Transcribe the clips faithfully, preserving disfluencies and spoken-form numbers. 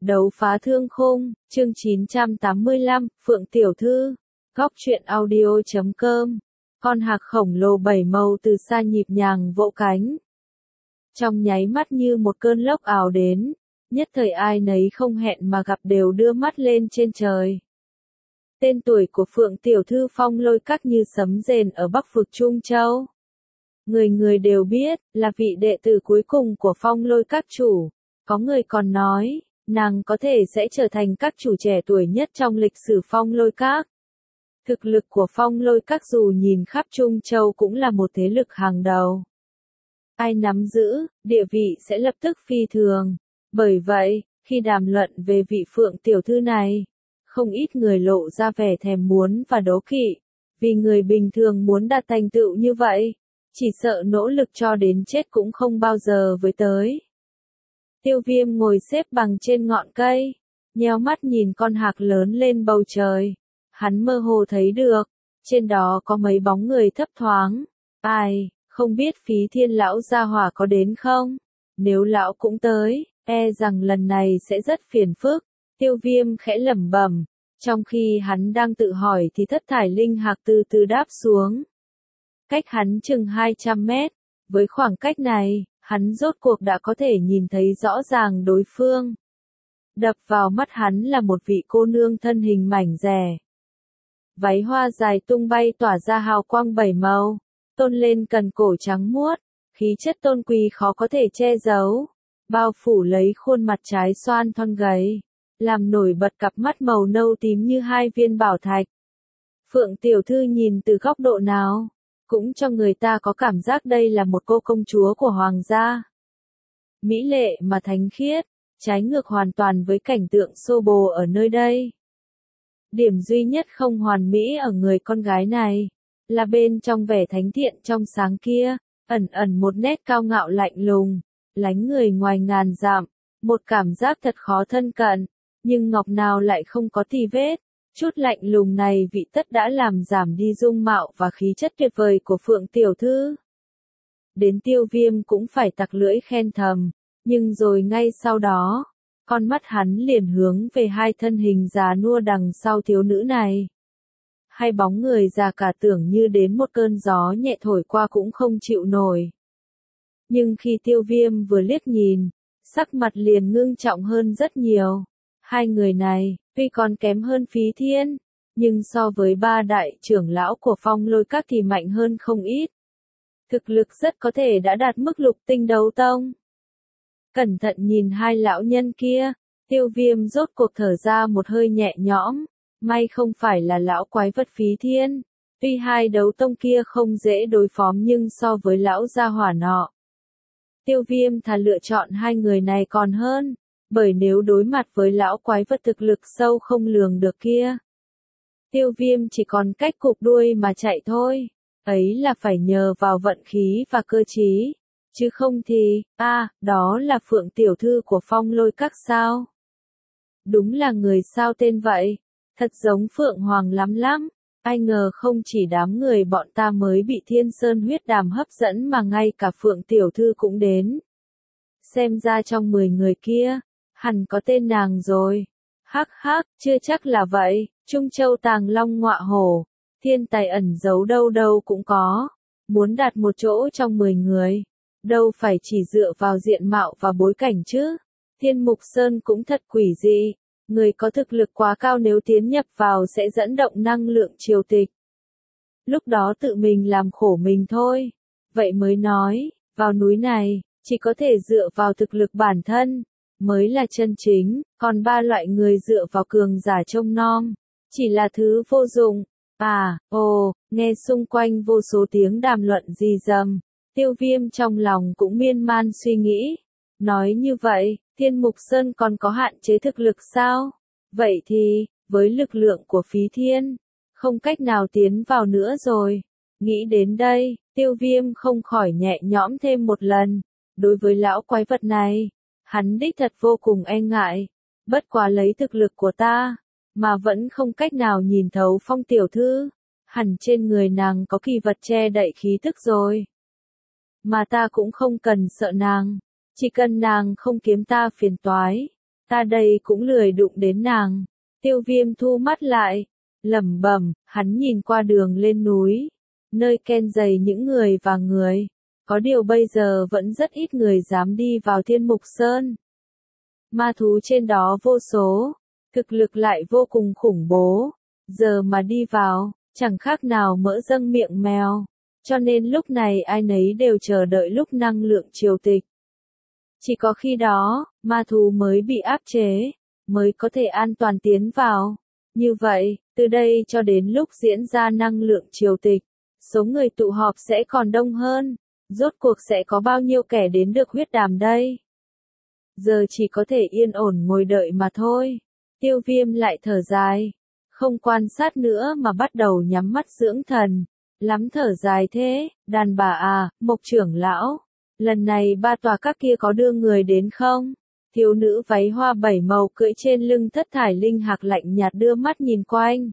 Đấu phá thương khung, chương chín trăm tám mươi lăm, Phượng Tiểu Thư, góc truyện audio.com, con hạc khổng lồ bảy màu từ xa nhịp nhàng vỗ cánh. Trong nháy mắt như một cơn lốc ảo đến, nhất thời ai nấy không hẹn mà gặp đều đưa mắt lên trên trời. Tên tuổi của Phượng Tiểu Thư Phong Lôi Các như sấm rền ở Bắc vực Trung Châu. Người người đều biết, là vị đệ tử cuối cùng của Phong Lôi Các chủ. Có người còn nói, nàng có thể sẽ trở thành các chủ trẻ tuổi nhất trong lịch sử Phong Lôi Các. Thực lực của Phong Lôi Các dù nhìn khắp Trung Châu cũng là một thế lực hàng đầu. Ai nắm giữ, địa vị sẽ lập tức phi thường. Bởi vậy, khi đàm luận về vị Phượng Tiểu Thư này, không ít người lộ ra vẻ thèm muốn và đố kỵ. Vì người bình thường muốn đạt thành tựu như vậy, chỉ sợ nỗ lực cho đến chết cũng không bao giờ với tới. Tiêu Viêm ngồi xếp bằng trên ngọn cây, nheo mắt nhìn con hạc lớn lên bầu trời. Hắn mơ hồ thấy được, trên đó có mấy bóng người thấp thoáng. Ai, không biết Phí Thiên lão gia hỏa có đến không? Nếu lão cũng tới, e rằng lần này sẽ rất phiền phức. Tiêu Viêm khẽ lẩm bẩm, trong khi hắn đang tự hỏi thì thất thải linh hạc từ từ đáp xuống. Cách hắn chừng hai trăm mét, với khoảng cách này, hắn rốt cuộc đã có thể nhìn thấy rõ ràng đối phương. Đập vào mắt hắn là một vị cô nương thân hình mảnh dẻ. Váy hoa dài tung bay tỏa ra hào quang bảy màu, tôn lên cần cổ trắng muốt, khí chất tôn quý khó có thể che giấu, bao phủ lấy khuôn mặt trái xoan thon gầy, làm nổi bật cặp mắt màu nâu tím như hai viên bảo thạch. Phượng Tiểu Thư nhìn từ góc độ nào, cũng cho người ta có cảm giác đây là một cô công chúa của hoàng gia. Mỹ lệ mà thánh khiết, trái ngược hoàn toàn với cảnh tượng xô bồ ở nơi đây. Điểm duy nhất không hoàn mỹ ở người con gái này, là bên trong vẻ thánh thiện trong sáng kia, ẩn ẩn một nét cao ngạo lạnh lùng, lánh người ngoài ngàn dặm, một cảm giác thật khó thân cận, nhưng ngọc nào lại không có tì vết. Chút lạnh lùng này vị tất đã làm giảm đi dung mạo và khí chất tuyệt vời của Phượng Tiểu Thư. Đến Tiêu Viêm cũng phải tặc lưỡi khen thầm, nhưng rồi ngay sau đó, con mắt hắn liền hướng về hai thân hình già nua đằng sau thiếu nữ này. Hai bóng người già cả tưởng như đến một cơn gió nhẹ thổi qua cũng không chịu nổi. Nhưng khi Tiêu Viêm vừa liếc nhìn, sắc mặt liền ngưng trọng hơn rất nhiều. Hai người này, tuy còn kém hơn Phí Thiên, nhưng so với ba đại trưởng lão của Phong Lôi Các thì mạnh hơn không ít. Thực lực rất có thể đã đạt mức lục tinh đấu tông. Cẩn thận nhìn hai lão nhân kia, Tiêu Viêm rốt cuộc thở ra một hơi nhẹ nhõm, may không phải là lão quái vật Phí Thiên. Tuy hai đấu tông kia không dễ đối phó nhưng so với lão gia hỏa nọ, Tiêu Viêm thà lựa chọn hai người này còn hơn. Bởi nếu đối mặt với lão quái vật thực lực sâu không lường được kia, Tiêu Viêm chỉ còn cách cụp đuôi mà chạy thôi. Ấy là phải nhờ vào vận khí và cơ trí, chứ không thì, a, à, đó là Phượng Tiểu Thư của Phong Lôi Các sao? Đúng là người sao tên vậy, thật giống Phượng Hoàng lắm lắm. Ai ngờ không chỉ đám người bọn ta mới bị Thiên Sơn huyết đàm hấp dẫn mà ngay cả Phượng Tiểu Thư cũng đến. Xem ra trong mười người kia, hẳn có tên nàng rồi. Hắc hắc, chưa chắc là vậy, Trung Châu tàng long ngọa hổ, thiên tài ẩn giấu đâu đâu cũng có. Muốn đạt một chỗ trong mười người, đâu phải chỉ dựa vào diện mạo và bối cảnh chứ. Thiên Mục Sơn cũng thật quỷ dị, người có thực lực quá cao nếu tiến nhập vào sẽ dẫn động năng lượng triều tịch. Lúc đó tự mình làm khổ mình thôi. Vậy mới nói, vào núi này, chỉ có thể dựa vào thực lực bản thân mới là chân chính, còn ba loại người dựa vào cường giả trông nom, chỉ là thứ vô dụng. À, ồ, nghe xung quanh vô số tiếng đàm luận rì rầm, Tiêu Viêm trong lòng cũng miên man suy nghĩ. Nói như vậy, Thiên Mục Sơn còn có hạn chế thực lực sao? Vậy thì, với lực lượng của Phí Thiên, không cách nào tiến vào nữa rồi. Nghĩ đến đây, Tiêu Viêm không khỏi nhẹ nhõm thêm một lần. Đối với lão quái vật này, hắn đích thật vô cùng e ngại, bất quá lấy thực lực của ta, mà vẫn không cách nào nhìn thấu Phong Tiểu Thư, hẳn trên người nàng có kỳ vật che đậy khí tức rồi. Mà ta cũng không cần sợ nàng, chỉ cần nàng không kiếm ta phiền toái, Ta đây cũng lười đụng đến nàng. Tiêu Viêm thu mắt lại, lẩm bẩm, hắn nhìn qua đường lên núi, nơi ken dày những người và người. Có điều bây giờ vẫn rất ít người dám đi vào Thiên Mục Sơn. Ma thú trên đó vô số, thực lực lại vô cùng khủng bố. Giờ mà đi vào, chẳng khác nào mỡ dâng miệng mèo. Cho nên lúc này ai nấy đều chờ đợi lúc năng lượng triều tịch. Chỉ có khi đó, ma thú mới bị áp chế, mới có thể an toàn tiến vào. Như vậy, từ đây cho đến lúc diễn ra năng lượng triều tịch, số người tụ họp sẽ còn đông hơn. Rốt cuộc sẽ có bao nhiêu kẻ đến được huyết đàm đây? Giờ chỉ có thể yên ổn ngồi đợi mà thôi. Tiêu Viêm lại thở dài, không quan sát nữa mà bắt đầu nhắm mắt dưỡng thần. Lắm thở dài thế, đàn bà à, Mộc trưởng lão. Lần này ba tòa các kia có đưa người đến không? Thiếu nữ váy hoa bảy màu cưỡi trên lưng thất thải linh hạc lạnh nhạt đưa mắt nhìn quanh.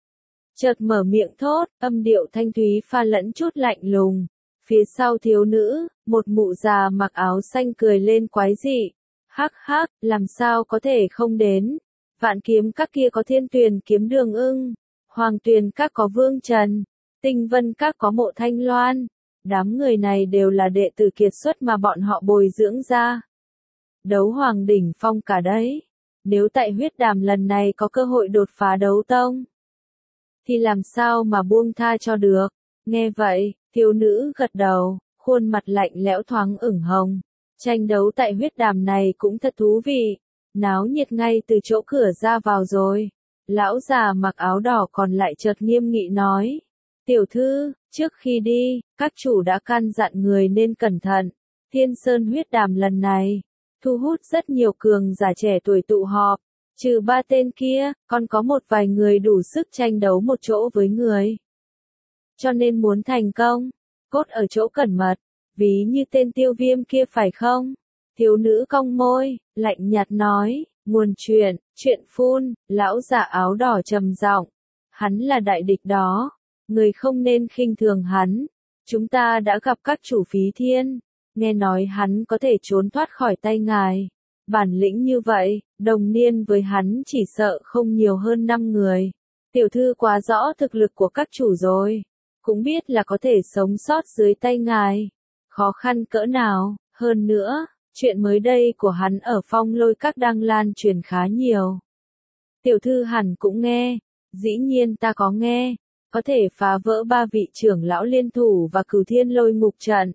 Chợt mở miệng thốt, âm điệu thanh thúy pha lẫn chút lạnh lùng. Phía sau thiếu nữ, một mụ già mặc áo xanh cười lên quái dị. Hắc hắc, làm sao có thể không đến? Vạn kiếm các kia có Thiên Tuyền kiếm Đường Ưng, Hoàng Tuyền các có Vương Trần, Tinh Vân các có Mộ Thanh Loan. Đám người này đều là đệ tử kiệt xuất mà bọn họ bồi dưỡng ra. Đấu hoàng đỉnh phong cả đấy. Nếu tại huyết đàm lần này có cơ hội đột phá đấu tông, thì làm sao mà buông tha cho được? Nghe vậy, thiếu nữ gật đầu, khuôn mặt lạnh lẽo thoáng ửng hồng. Tranh đấu tại huyết đàm này cũng thật thú vị. Náo nhiệt ngay từ chỗ cửa ra vào rồi. Lão già mặc áo đỏ còn lại chợt nghiêm nghị nói. Tiểu thư, trước khi đi, các chủ đã căn dặn người nên cẩn thận. Thiên Sơn huyết đàm lần này, thu hút rất nhiều cường giả trẻ tuổi tụ họp. Trừ ba tên kia, còn có một vài người đủ sức tranh đấu một chỗ với người. Cho nên muốn thành công, cốt ở chỗ cẩn mật, ví như tên Tiêu Viêm kia phải không? Thiếu nữ cong môi, lạnh nhạt nói, nguồn chuyện, chuyện phun, lão già áo đỏ trầm giọng, hắn là đại địch đó, người không nên khinh thường hắn. Chúng ta đã gặp các chủ Phí Thiên, nghe nói hắn có thể trốn thoát khỏi tay ngài. Bản lĩnh như vậy, đồng niên với hắn chỉ sợ không nhiều hơn năm người. Tiểu thư quá rõ thực lực của các chủ rồi, cũng biết là có thể sống sót dưới tay ngài. Khó khăn cỡ nào, hơn nữa, chuyện mới đây của hắn ở Phong Lôi Các đang lan truyền khá nhiều. Tiểu thư hẳn cũng nghe, dĩ nhiên ta có nghe, có thể phá vỡ ba vị trưởng lão liên thủ và Cửu Thiên Lôi Ngục trận.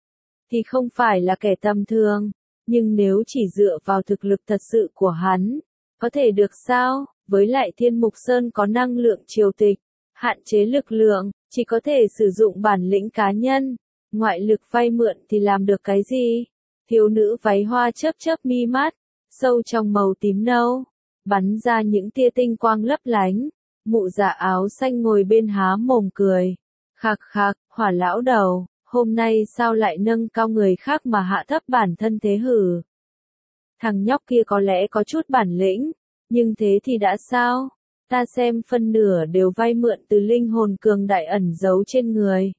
Thì không phải là kẻ tầm thường, nhưng nếu chỉ dựa vào thực lực thật sự của hắn, có thể được sao? Với lại Thiên Mục Sơn có năng lượng triều tịch, hạn chế lực lượng, chỉ có thể sử dụng bản lĩnh cá nhân, ngoại lực vay mượn thì làm được cái gì? Thiếu nữ váy hoa chớp chớp mi mắt, sâu trong màu tím nâu, bắn ra những tia tinh quang lấp lánh. Mụ già áo xanh ngồi bên há mồm cười, khạc khạc, Hỏa lão đầu, hôm nay sao lại nâng cao người khác mà hạ thấp bản thân thế hử? Thằng nhóc kia có lẽ có chút bản lĩnh, nhưng thế thì đã sao? Ta xem phân nửa đều vay mượn từ linh hồn cường đại ẩn giấu trên người.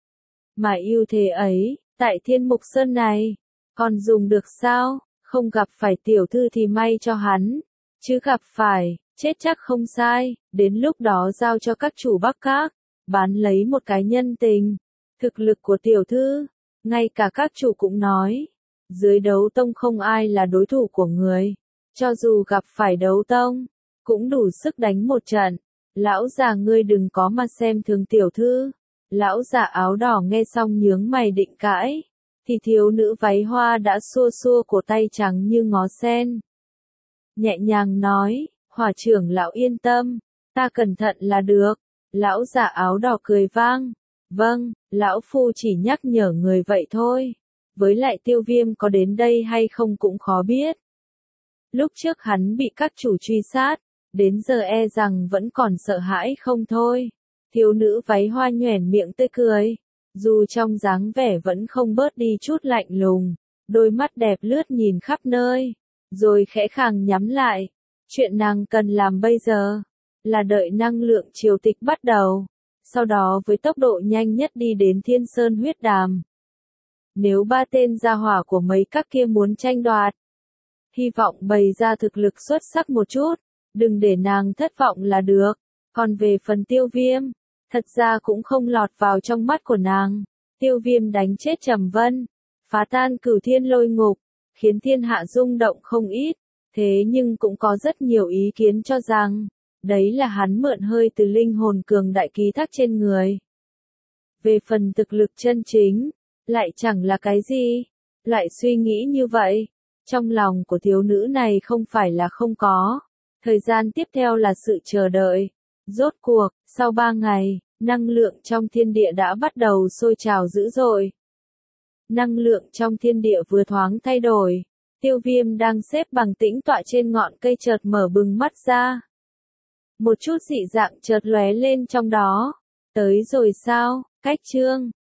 Mà ưu thế ấy, tại Thiên Mục Sơn này, còn dùng được sao? Không gặp phải tiểu thư thì may cho hắn, chứ gặp phải, chết chắc không sai. Đến lúc đó giao cho các chủ Bắc Các, bán lấy một cái nhân tình. Thực lực của tiểu thư, ngay cả các chủ cũng nói, dưới đấu tông không ai là đối thủ của người. Cho dù gặp phải đấu tông, cũng đủ sức đánh một trận. Lão già ngươi đừng có mà xem thường tiểu thư. Lão già áo đỏ nghe xong nhướng mày định cãi, thì thiếu nữ váy hoa đã xua xua cổ tay trắng như ngó sen. Nhẹ nhàng nói, Hỏa trưởng lão yên tâm, ta cẩn thận là được. Lão già áo đỏ cười vang, vâng, lão phu chỉ nhắc nhở người vậy thôi. Với lại Tiêu Viêm có đến đây hay không cũng khó biết. Lúc trước hắn bị các chủ truy sát, đến giờ e rằng vẫn còn sợ hãi không thôi. Thiếu nữ váy hoa nhoẻn miệng tươi cười, dù trong dáng vẻ vẫn không bớt đi chút lạnh lùng, đôi mắt đẹp lướt nhìn khắp nơi, rồi khẽ khàng nhắm lại. Chuyện nàng cần làm bây giờ, là đợi năng lượng triều tịch bắt đầu, sau đó với tốc độ nhanh nhất đi đến Thiên Sơn huyết đàm. Nếu ba tên gia hỏa của mấy các kia muốn tranh đoạt, hy vọng bày ra thực lực xuất sắc một chút, đừng để nàng thất vọng là được. Còn về phần Tiêu Viêm, thật ra cũng không lọt vào trong mắt của nàng. Tiêu Viêm đánh chết Trầm Vân, phá tan Cửu Thiên Lôi Ngục, khiến thiên hạ rung động không ít, thế nhưng cũng có rất nhiều ý kiến cho rằng, đấy là hắn mượn hơi từ linh hồn cường đại ký thác trên người. Về phần thực lực chân chính, lại chẳng là cái gì. Loại suy nghĩ như vậy, trong lòng của thiếu nữ này không phải là không có. Thời gian tiếp theo là sự chờ đợi. Rốt cuộc, sau ba ngày, năng lượng trong thiên địa đã bắt đầu sôi trào dữ dội. Năng lượng trong thiên địa vừa thoáng thay đổi. Tiêu Viêm đang xếp bằng tĩnh tọa trên ngọn cây chợt mở bừng mắt ra. Một chút dị dạng chợt lóe lên trong đó. Tới rồi sao? Cách chương